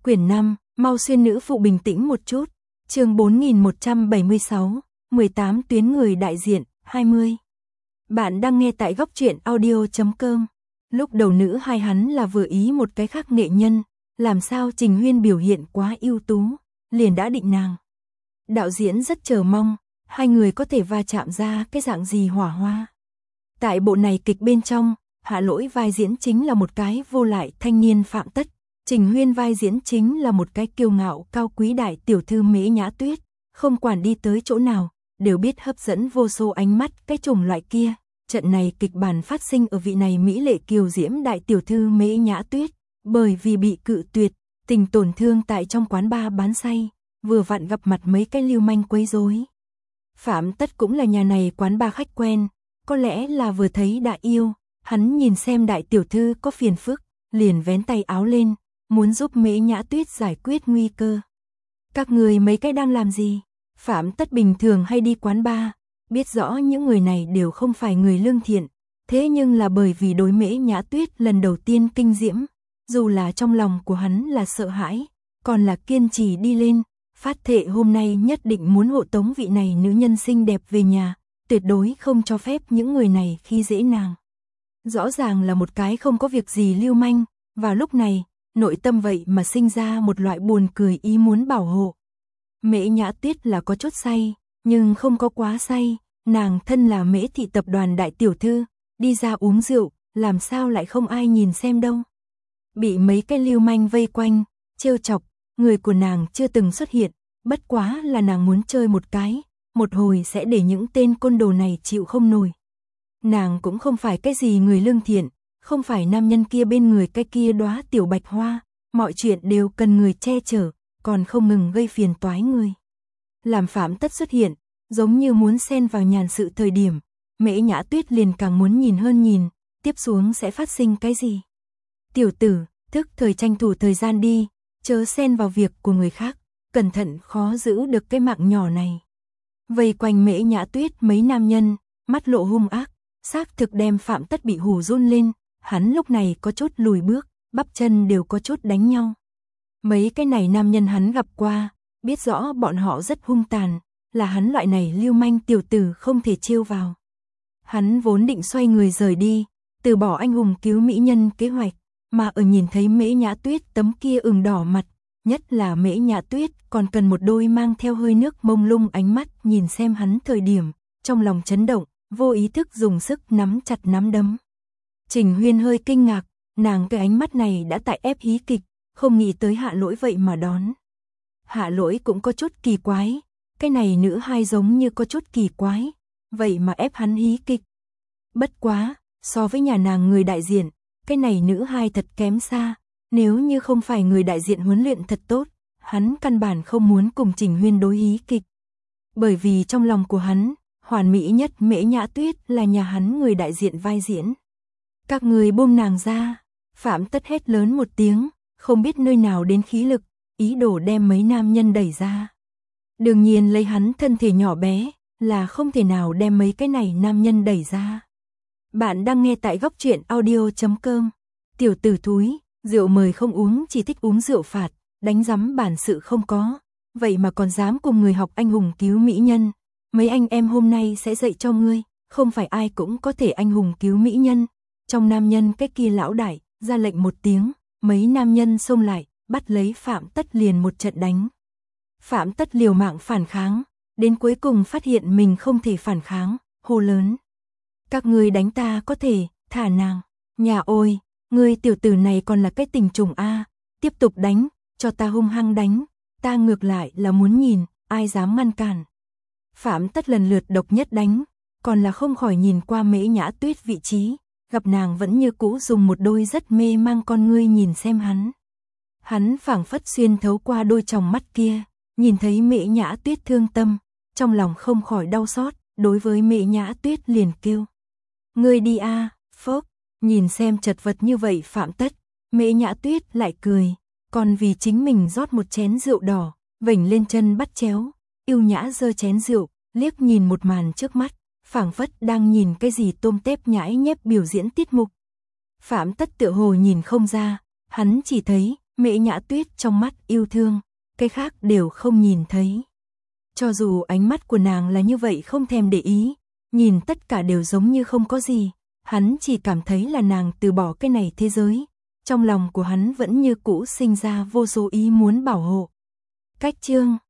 Quyển 5, mau xuyên nữ phụ bình tĩnh một chút. Chương 4176, 18 tuyến người đại diện, 20. Bạn đang nghe tại góc truyện audio.com. Lúc đầu nữ hai hắn là vừa ý một cái khác nghệ nhân, làm sao Trình Huyên biểu hiện quá ưu tú, liền đã định nàng. Đạo diễn rất chờ mong, hai người có thể va chạm ra cái dạng gì hỏa hoa. Tại bộ này kịch bên trong, Hạ Lỗi vai diễn chính là một cái vô lại thanh niên Phạm Tất. Trình Huyên vai diễn chính là một cái kiêu ngạo cao quý đại tiểu thư Mễ Nhã Tuyết, không quản đi tới chỗ nào, đều biết hấp dẫn vô số ánh mắt cái chủng loại kia. Trận này kịch bản phát sinh ở vị này mỹ lệ kiều diễm đại tiểu thư Mễ Nhã Tuyết, bởi vì bị cự tuyệt, tình tổn thương tại trong quán bar bán say, vừa vặn gặp mặt mấy cái lưu manh quấy rối. Phạm Tất cũng là nhà này quán bar khách quen, có lẽ là vừa thấy đã yêu, hắn nhìn xem đại tiểu thư có phiền phức, liền vén tay áo lên, muốn giúp Mễ Nhã Tuyết giải quyết nguy cơ. Các người mấy cái đang làm gì? Phạm Tất bình thường hay đi quán bar, biết rõ những người này đều không phải người lương thiện, thế nhưng là bởi vì đối Mễ Nhã Tuyết lần đầu tiên kinh diễm, dù là trong lòng của hắn là sợ hãi, còn là kiên trì đi lên, phát thệ hôm nay nhất định muốn hộ tống vị này nữ nhân xinh đẹp về nhà, tuyệt đối không cho phép những người này khi dễ nàng. Rõ ràng là một cái không có việc gì lưu manh, vào lúc này, nội tâm vậy mà sinh ra một loại buồn cười ý muốn bảo hộ. Mễ Nhã Tuyết là có chút say, nhưng không có quá say, nàng thân là Mễ thị tập đoàn đại tiểu thư, đi ra uống rượu, làm sao lại không ai nhìn xem đâu. Bị mấy cái lưu manh vây quanh, trêu chọc, người của nàng chưa từng xuất hiện, bất quá là nàng muốn chơi một cái, một hồi sẽ để những tên côn đồ này chịu không nổi. Nàng cũng không phải cái gì người lương thiện, không phải nam nhân kia bên người cái kia đóa tiểu bạch hoa, mọi chuyện đều cần người che chở, còn không ngừng gây phiền toái người. Làm Phạm Tất xuất hiện, giống như muốn xen vào nhàn sự thời điểm, Mễ Nhã Tuyết liền càng muốn nhìn hơn nhìn, tiếp xuống sẽ phát sinh cái gì. Tiểu tử, thức thời tranh thủ thời gian đi, chớ xen vào việc của người khác, cẩn thận khó giữ được cái mạng nhỏ này. Vây quanh Mễ Nhã Tuyết mấy nam nhân, mắt lộ hung ác, xác thực đem Phạm Tất bị hù run lên, hắn lúc này có chút lùi bước, bắp chân đều có chút đánh nhau. Mấy cái này nam nhân hắn gặp qua, biết rõ bọn họ rất hung tàn, là hắn loại này lưu manh tiểu tử không thể trêu vào. Hắn vốn định xoay người rời đi, từ bỏ anh hùng cứu mỹ nhân kế hoạch, mà ở nhìn thấy Mễ Nhã Tuyết tấm kia ửng đỏ mặt, nhất là Mễ Nhã Tuyết còn cần một đôi mang theo hơi nước mông lung ánh mắt nhìn xem hắn thời điểm, trong lòng chấn động, vô ý thức dùng sức nắm chặt nắm đấm. Trình Huyên hơi kinh ngạc, nàng cái ánh mắt này đã tại ép hí kịch, không nghĩ tới Hạ Lỗi vậy mà đón. Hạ Lỗi cũng có chút kỳ quái, cái này nữ hai giống như có chút kỳ quái, vậy mà ép hắn hí kịch. Bất quá, so với nhà nàng người đại diện, cái này nữ hai thật kém xa, nếu như không phải người đại diện huấn luyện thật tốt, hắn căn bản không muốn cùng Trình Huyên đối hí kịch. Bởi vì trong lòng của hắn, hoàn mỹ nhất Mễ Nhã Tuyết là nhà hắn người đại diện vai diễn. Các người buông nàng ra, Phạm Tất hét lớn một tiếng, không biết nơi nào đến khí lực, ý đồ đem mấy nam nhân đẩy ra. Đương nhiên lấy hắn thân thể nhỏ bé, là không thể nào đem mấy cái này nam nhân đẩy ra. Bạn đang nghe tại góc truyện audio.com. Tiểu tử thúi, rượu mời không uống chỉ thích uống rượu phạt, đánh rắm bản sự không có, vậy mà còn dám cùng người học anh hùng cứu mỹ nhân. Mấy anh em hôm nay sẽ dạy cho ngươi, không phải ai cũng có thể anh hùng cứu mỹ nhân. Trong nam nhân cái kia lão đại, ra lệnh một tiếng, mấy nam nhân xông lại, bắt lấy Phạm Tất liền một trận đánh. Phạm Tất liều mạng phản kháng, đến cuối cùng phát hiện mình không thể phản kháng, hô lớn. Các ngươi đánh ta có thể, thả nàng. Nhà ôi, ngươi tiểu tử này còn là cái tình trùng a, tiếp tục đánh, cho ta hung hăng đánh, ta ngược lại là muốn nhìn, ai dám ngăn cản. Phạm Tất lần lượt độc nhất đánh, còn là không khỏi nhìn qua Mễ Nhã Tuyết vị trí, gặp nàng vẫn như cũ dùng một đôi rất mê mang con ngươi nhìn xem hắn. Hắn phảng phất xuyên thấu qua đôi tròng mắt kia, nhìn thấy Mễ Nhã Tuyết thương tâm, trong lòng không khỏi đau xót, đối với Mễ Nhã Tuyết liền kêu. Ngươi đi a, phốc, nhìn xem chật vật như vậy Phạm Tất, Mễ Nhã Tuyết lại cười, còn vì chính mình rót một chén rượu đỏ, vểnh lên chân bắt chéo, yêu nhã giơ chén rượu, liếc nhìn một màn trước mắt, phảng phất đang nhìn cái gì tôm tép nhãi nhép biểu diễn tiết mục. Phạm Tất tựa hồ nhìn không ra, hắn chỉ thấy Mễ Nhã Tuyết trong mắt yêu thương, cái khác đều không nhìn thấy. Cho dù ánh mắt của nàng là như vậy không thèm để ý, nhìn tất cả đều giống như không có gì, hắn chỉ cảm thấy là nàng từ bỏ cái này thế giới, trong lòng của hắn vẫn như cũ sinh ra vô số ý muốn bảo hộ. Cách chương